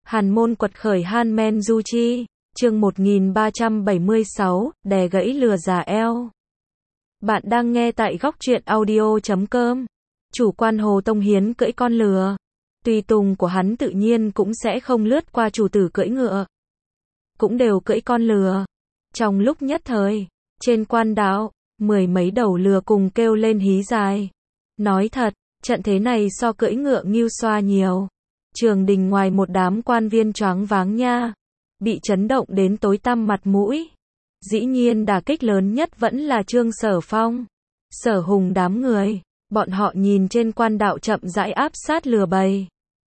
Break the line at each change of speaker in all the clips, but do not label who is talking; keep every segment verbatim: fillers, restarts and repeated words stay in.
Hàn môn quật khởi Han Men Du Chi, chương một nghìn ba trăm bảy mươi sáu, đè gãy lừa già eo. Bạn đang nghe tại góc truyện audio chấm com. Chủ quan Hồ Tông Hiến cưỡi con lừa. Tùy tùng của hắn tự nhiên cũng sẽ không lướt qua chủ tử cưỡi ngựa. Cũng đều cưỡi con lừa. Trong lúc nhất thời, trên quan đạo, mười mấy đầu lừa cùng kêu lên hí dài. Nói thật, trận thế này so cưỡi ngựa nghêu xoa nhiều. Trường đình ngoài một đám quan viên choáng váng nha. Bị chấn động đến tối tăm mặt mũi. Dĩ nhiên đả kích lớn nhất vẫn là Trương Sở Phong. Sở Hùng đám người. Bọn họ nhìn trên quan đạo chậm rãi áp sát lừa bầy.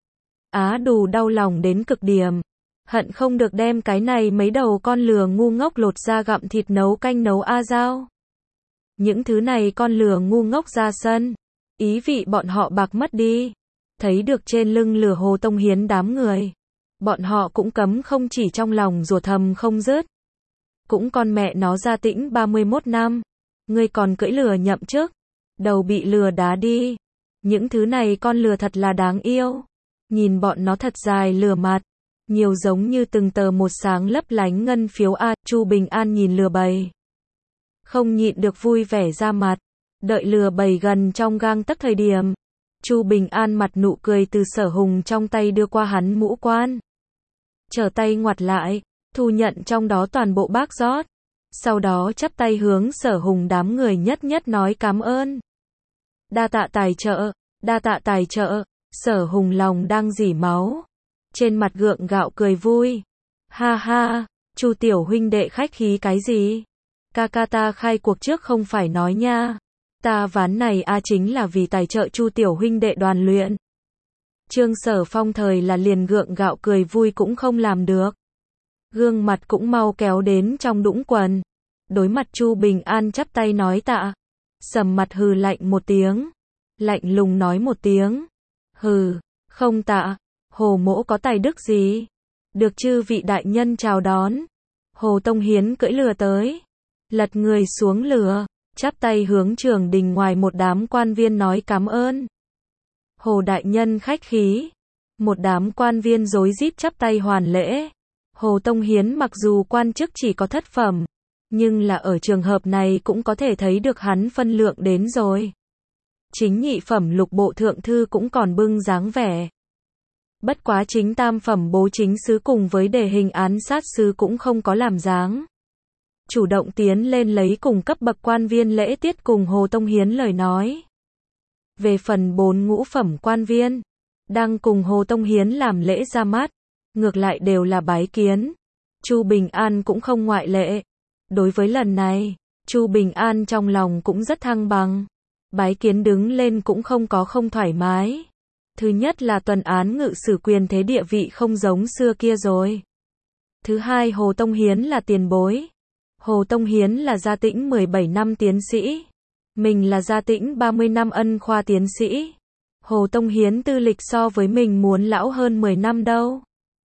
Á đù đau lòng đến cực điểm. Hận không được đem cái này mấy đầu con lừa ngu ngốc lột ra gặm thịt nấu canh nấu a dao. Những thứ này con lừa ngu ngốc ra sân. Ý vị bọn họ bạc mất đi. Thấy được trên lưng lừa Hồ Tông Hiến đám người. Bọn họ cũng cấm không chỉ trong lòng rủa thầm không dứt. Cũng con mẹ nó ra tĩnh ba mươi mốt năm. Ngươi còn cưỡi lừa nhậm chức. Đầu bị lừa đá đi. Những thứ này con lừa thật là đáng yêu. Nhìn bọn nó thật dài lừa mặt. Nhiều giống như từng tờ một sáng lấp lánh ngân phiếu a. Chu Bình An nhìn lừa bầy. Không nhịn được vui vẻ ra mặt. Đợi lừa bầy gần trong gang tấc thời điểm. Chu Bình An mặt nụ cười từ Sở Hùng trong tay đưa qua hắn mũ quan. Trở tay ngoặt lại, thu nhận trong đó toàn bộ bác rót. Sau đó chắp tay hướng Sở Hùng đám người nhất nhất nói cảm ơn. Đa tạ tài trợ, đa tạ tài trợ. Sở Hùng lòng đang rỉ máu. Trên mặt gượng gạo cười vui. Ha ha, Chu tiểu huynh đệ khách khí cái gì? Ca ca ta khai cuộc trước không phải nói nha. Ta ván này a chính là vì tài trợ Chu tiểu huynh đệ đoàn luyện. Trương Sở Phong thời là liền gượng gạo cười vui cũng không làm được. Gương mặt cũng mau kéo đến trong đũng quần. Đối mặt Chu Bình An chắp tay nói tạ. Sầm mặt hừ lạnh một tiếng. Lạnh lùng nói một tiếng. Hừ, không tạ. Hồ mỗ có tài đức gì? Được chư vị đại nhân chào đón. Hồ Tông Hiến cưỡi lừa tới. Lật người xuống lừa. Chắp tay hướng trường đình ngoài một đám quan viên nói cảm ơn. Hồ đại nhân khách khí. Một đám quan viên rối rít chắp tay hoàn lễ. Hồ Tông Hiến mặc dù quan chức chỉ có thất phẩm, nhưng là ở trường hợp này cũng có thể thấy được hắn phân lượng đến rồi. Chính nhị phẩm lục bộ thượng thư cũng còn bưng dáng vẻ. Bất quá chính tam phẩm bố chính sứ cùng với đề hình án sát sứ cũng không có làm dáng. Chủ động tiến lên lấy cùng cấp bậc quan viên lễ tiết cùng Hồ Tông Hiến lời nói. Về phần bốn ngũ phẩm quan viên, đang cùng Hồ Tông Hiến làm lễ ra mắt, ngược lại đều là bái kiến. Chu Bình An cũng không ngoại lệ. Đối với lần này, Chu Bình An trong lòng cũng rất thăng bằng. Bái kiến đứng lên cũng không có không thoải mái. Thứ nhất là tuần án ngự sử quyền thế địa vị không giống xưa kia rồi. Thứ hai Hồ Tông Hiến là tiền bối. Hồ Tông Hiến là gia tĩnh mười bảy năm tiến sĩ. Mình là gia tĩnh ba mươi năm ân khoa tiến sĩ. Hồ Tông Hiến tư lịch so với mình muốn lão hơn mười năm đâu.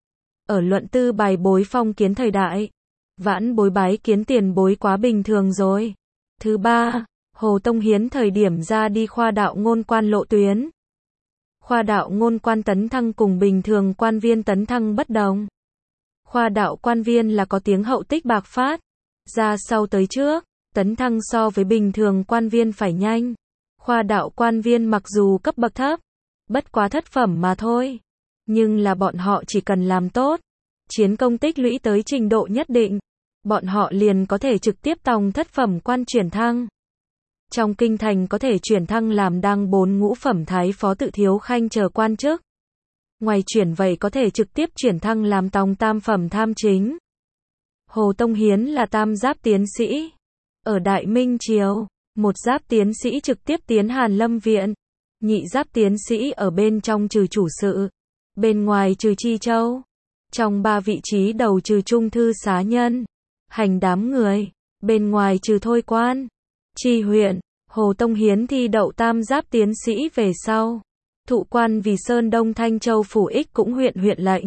Ở luận tư bài bối phong kiến thời đại, vãn bối bái kiến tiền bối quá bình thường rồi. Thứ ba, Hồ Tông Hiến thời điểm ra đi khoa đạo ngôn quan lộ tuyến. Khoa đạo ngôn quan tấn thăng cùng bình thường quan viên tấn thăng bất đồng. Khoa đạo quan viên là có tiếng hậu tích bạc phát. Ra sau tới trước, tấn thăng so với bình thường quan viên phải nhanh. Khoa đạo quan viên mặc dù cấp bậc thấp, bất quá thất phẩm mà thôi. Nhưng là bọn họ chỉ cần làm tốt, chiến công tích lũy tới trình độ nhất định, bọn họ liền có thể trực tiếp tòng thất phẩm quan chuyển thăng. Trong kinh thành có thể chuyển thăng làm đăng bốn ngũ phẩm thái phó tự thiếu khanh chờ quan chức. Ngoài chuyển vậy có thể trực tiếp chuyển thăng làm tòng tam phẩm tham chính. Hồ Tông Hiến là tam giáp tiến sĩ. Ở Đại Minh Triều, một giáp tiến sĩ trực tiếp tiến Hàn Lâm Viện. Nhị giáp tiến sĩ ở bên trong trừ chủ sự. Bên ngoài trừ Chi Châu. Trong ba vị trí đầu trừ trung thư xá nhân. Hành đám người. Bên ngoài trừ thôi quan. Chi huyện. Hồ Tông Hiến thi đậu tam giáp tiến sĩ về sau. Thụ quan vì Sơn Đông Thanh Châu Phủ Ích cũng huyện huyện lệnh.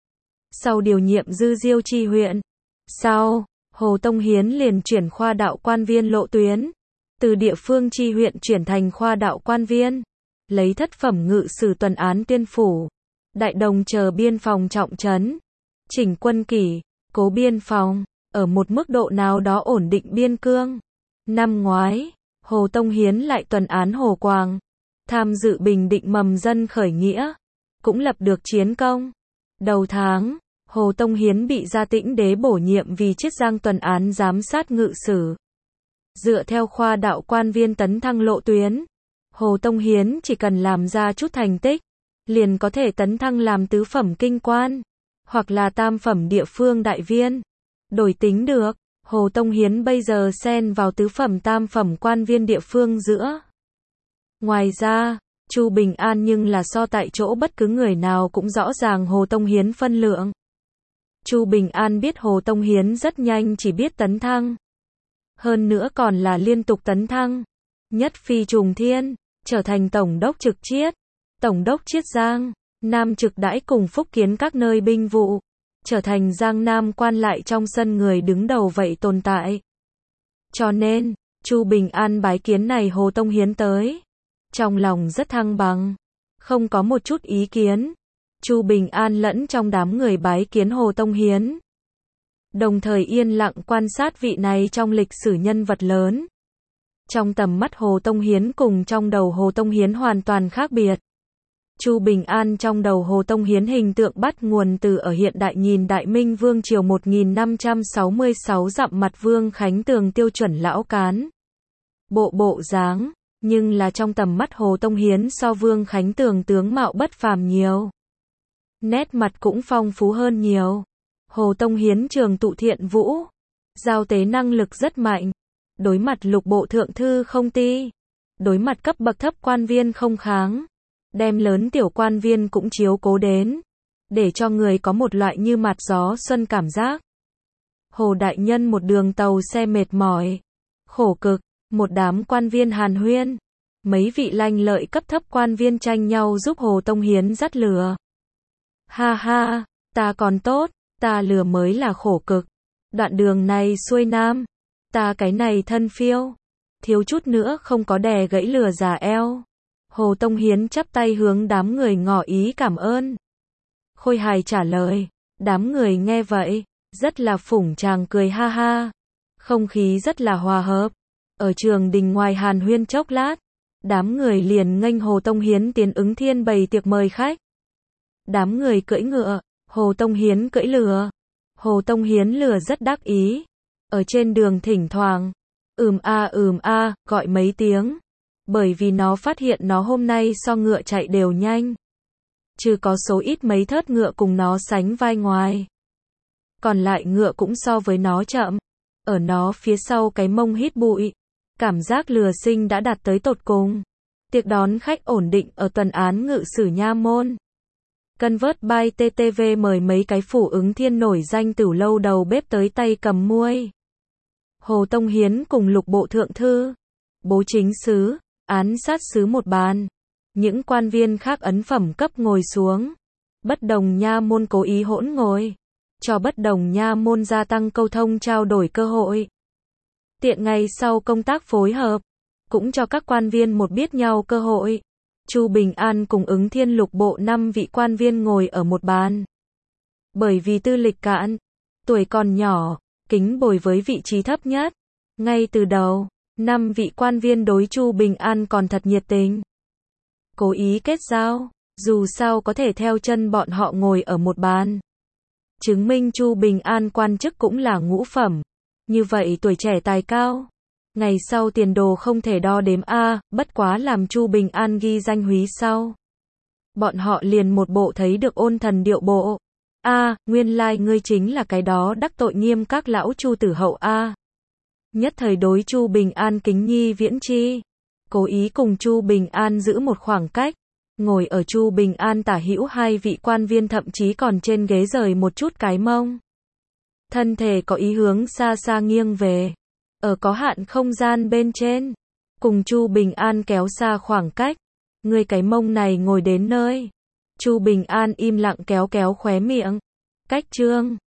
Sau điều nhiệm dư diêu chi huyện. Sau, Hồ Tông Hiến liền chuyển khoa đạo quan viên lộ tuyến. Từ địa phương chi huyện chuyển thành khoa đạo quan viên. Lấy thất phẩm ngự sử tuần án tiên phủ. Đại Đồng chờ biên phòng trọng trấn, chỉnh quân kỷ, cố biên phòng, ở một mức độ nào đó ổn định biên cương. Năm ngoái, Hồ Tông Hiến lại tuần án Hồ Quảng, tham dự bình định mầm dân khởi nghĩa, cũng lập được chiến công. Đầu tháng, Hồ Tông Hiến bị Gia Tĩnh Đế bổ nhiệm vì Chiết Giang tuần án giám sát ngự sử. Dựa theo khoa đạo quan viên tấn thăng lộ tuyến, Hồ Tông Hiến chỉ cần làm ra chút thành tích, liền có thể tấn thăng làm tứ phẩm kinh quan, hoặc là tam phẩm địa phương đại viên. Đổi tính được, Hồ Tông Hiến bây giờ xen vào tứ phẩm tam phẩm quan viên địa phương giữa. Ngoài ra, Chu Bình An nhưng là so tại chỗ bất cứ người nào cũng rõ ràng Hồ Tông Hiến phân lượng. Chu Bình An biết Hồ Tông Hiến rất nhanh chỉ biết tấn thăng. Hơn nữa còn là liên tục tấn thăng. Nhất phi trùng thiên, trở thành Tổng đốc trực Chiết, Tổng đốc Chiết Giang, Nam trực đãi cùng phúc kiến các nơi binh vụ, trở thành Giang Nam quan lại trong sân người đứng đầu vậy tồn tại. Cho nên, Chu Bình An bái kiến này Hồ Tông Hiến tới, trong lòng rất thăng bằng, không có một chút ý kiến. Chu Bình An lẫn trong đám người bái kiến Hồ Tông Hiến, đồng thời yên lặng quan sát vị này trong lịch sử nhân vật lớn. Trong tầm mắt Hồ Tông Hiến cùng trong đầu Hồ Tông Hiến hoàn toàn khác biệt. Chu Bình An trong đầu Hồ Tông Hiến hình tượng bắt nguồn từ ở hiện đại nhìn Đại Minh Vương triều một nghìn năm trăm sáu mươi sáu dặm mặt Vương Khánh Tường tiêu chuẩn lão cán. Bộ bộ dáng, nhưng là trong tầm mắt Hồ Tông Hiến so Vương Khánh Tường tướng mạo bất phàm nhiều. Nét mặt cũng phong phú hơn nhiều. Hồ Tông Hiến trường tụ thiện vũ, giao tế năng lực rất mạnh. Đối mặt lục bộ thượng thư không ti, đối mặt cấp bậc thấp quan viên không kháng, đem lớn tiểu quan viên cũng chiếu cố đến, để cho người có một loại như mạt gió xuân cảm giác. Hồ đại nhân một đường tàu xe mệt mỏi, khổ cực, một đám quan viên hàn huyên, mấy vị lanh lợi cấp thấp quan viên tranh nhau giúp Hồ Tông Hiến dắt lừa. Ha ha, ta còn tốt, ta lừa mới là khổ cực. Đoạn đường này xuôi nam, ta cái này thân phiêu, thiếu chút nữa không có đè gãy lừa già eo. Hồ Tông Hiến chắp tay hướng đám người ngỏ ý cảm ơn. Khôi hài trả lời, đám người nghe vậy, rất là phủng tràng cười ha ha. Không khí rất là hòa hợp. Ở trường đình ngoài hàn huyên chốc lát, đám người liền nghênh Hồ Tông Hiến tiến ứng thiên bày tiệc mời khách. Đám người cưỡi ngựa, Hồ Tông Hiến cưỡi lừa. Hồ Tông Hiến lừa rất đắc ý. Ở trên đường thỉnh thoảng, ừm a ừm a, gọi mấy tiếng. Bởi vì nó phát hiện nó hôm nay so ngựa chạy đều nhanh. Chứ có số ít mấy thớt ngựa cùng nó sánh vai ngoài. Còn lại ngựa cũng so với nó chậm. Ở nó phía sau cái mông hít bụi. Cảm giác lừa sinh đã đạt tới tột cùng. Tiệc đón khách ổn định ở tuần án ngự sử Nha Môn. Cân vớt by tê tê vê mời mấy cái phủ ứng thiên nổi danh tửu lâu đầu bếp tới tay cầm muôi. Hồ Tông Hiến cùng lục bộ thượng thư, bố chính sứ, án sát sứ một bàn. Những quan viên khác ấn phẩm cấp ngồi xuống. Bất đồng nha môn cố ý hỗn ngồi. Cho bất đồng nha môn gia tăng câu thông trao đổi cơ hội. Tiện ngày sau công tác phối hợp. Cũng cho các quan viên một biết nhau cơ hội. Chu Bình An cùng ứng thiên lục bộ năm vị quan viên ngồi ở một bàn. Bởi vì tư lịch cạn, tuổi còn nhỏ, kính bồi với vị trí thấp nhất. Ngay từ đầu, năm vị quan viên đối Chu Bình An còn thật nhiệt tình. Cố ý kết giao, dù sao có thể theo chân bọn họ ngồi ở một bàn. Chứng minh Chu Bình An quan chức cũng là ngũ phẩm. Như vậy tuổi trẻ tài cao. Ngày sau tiền đồ không thể đo đếm a, bất quá làm Chu Bình An ghi danh húy sau. Bọn họ liền một bộ thấy được ôn thần điệu bộ. A, nguyên lai like ngươi chính là cái đó đắc tội nghiêm các lão Chu tử hậu a. Nhất thời đối Chu Bình An kính nhi viễn chi. Cố ý cùng Chu Bình An giữ một khoảng cách. Ngồi ở Chu Bình An tả hữu hai vị quan viên thậm chí còn trên ghế rời một chút cái mông. Thân thể có ý hướng xa xa nghiêng về. Ở có hạn không gian bên trên. Cùng Chu Bình An kéo xa khoảng cách. Người cái mông này ngồi đến nơi. Chu Bình An im lặng kéo kéo khóe miệng. Cách trương.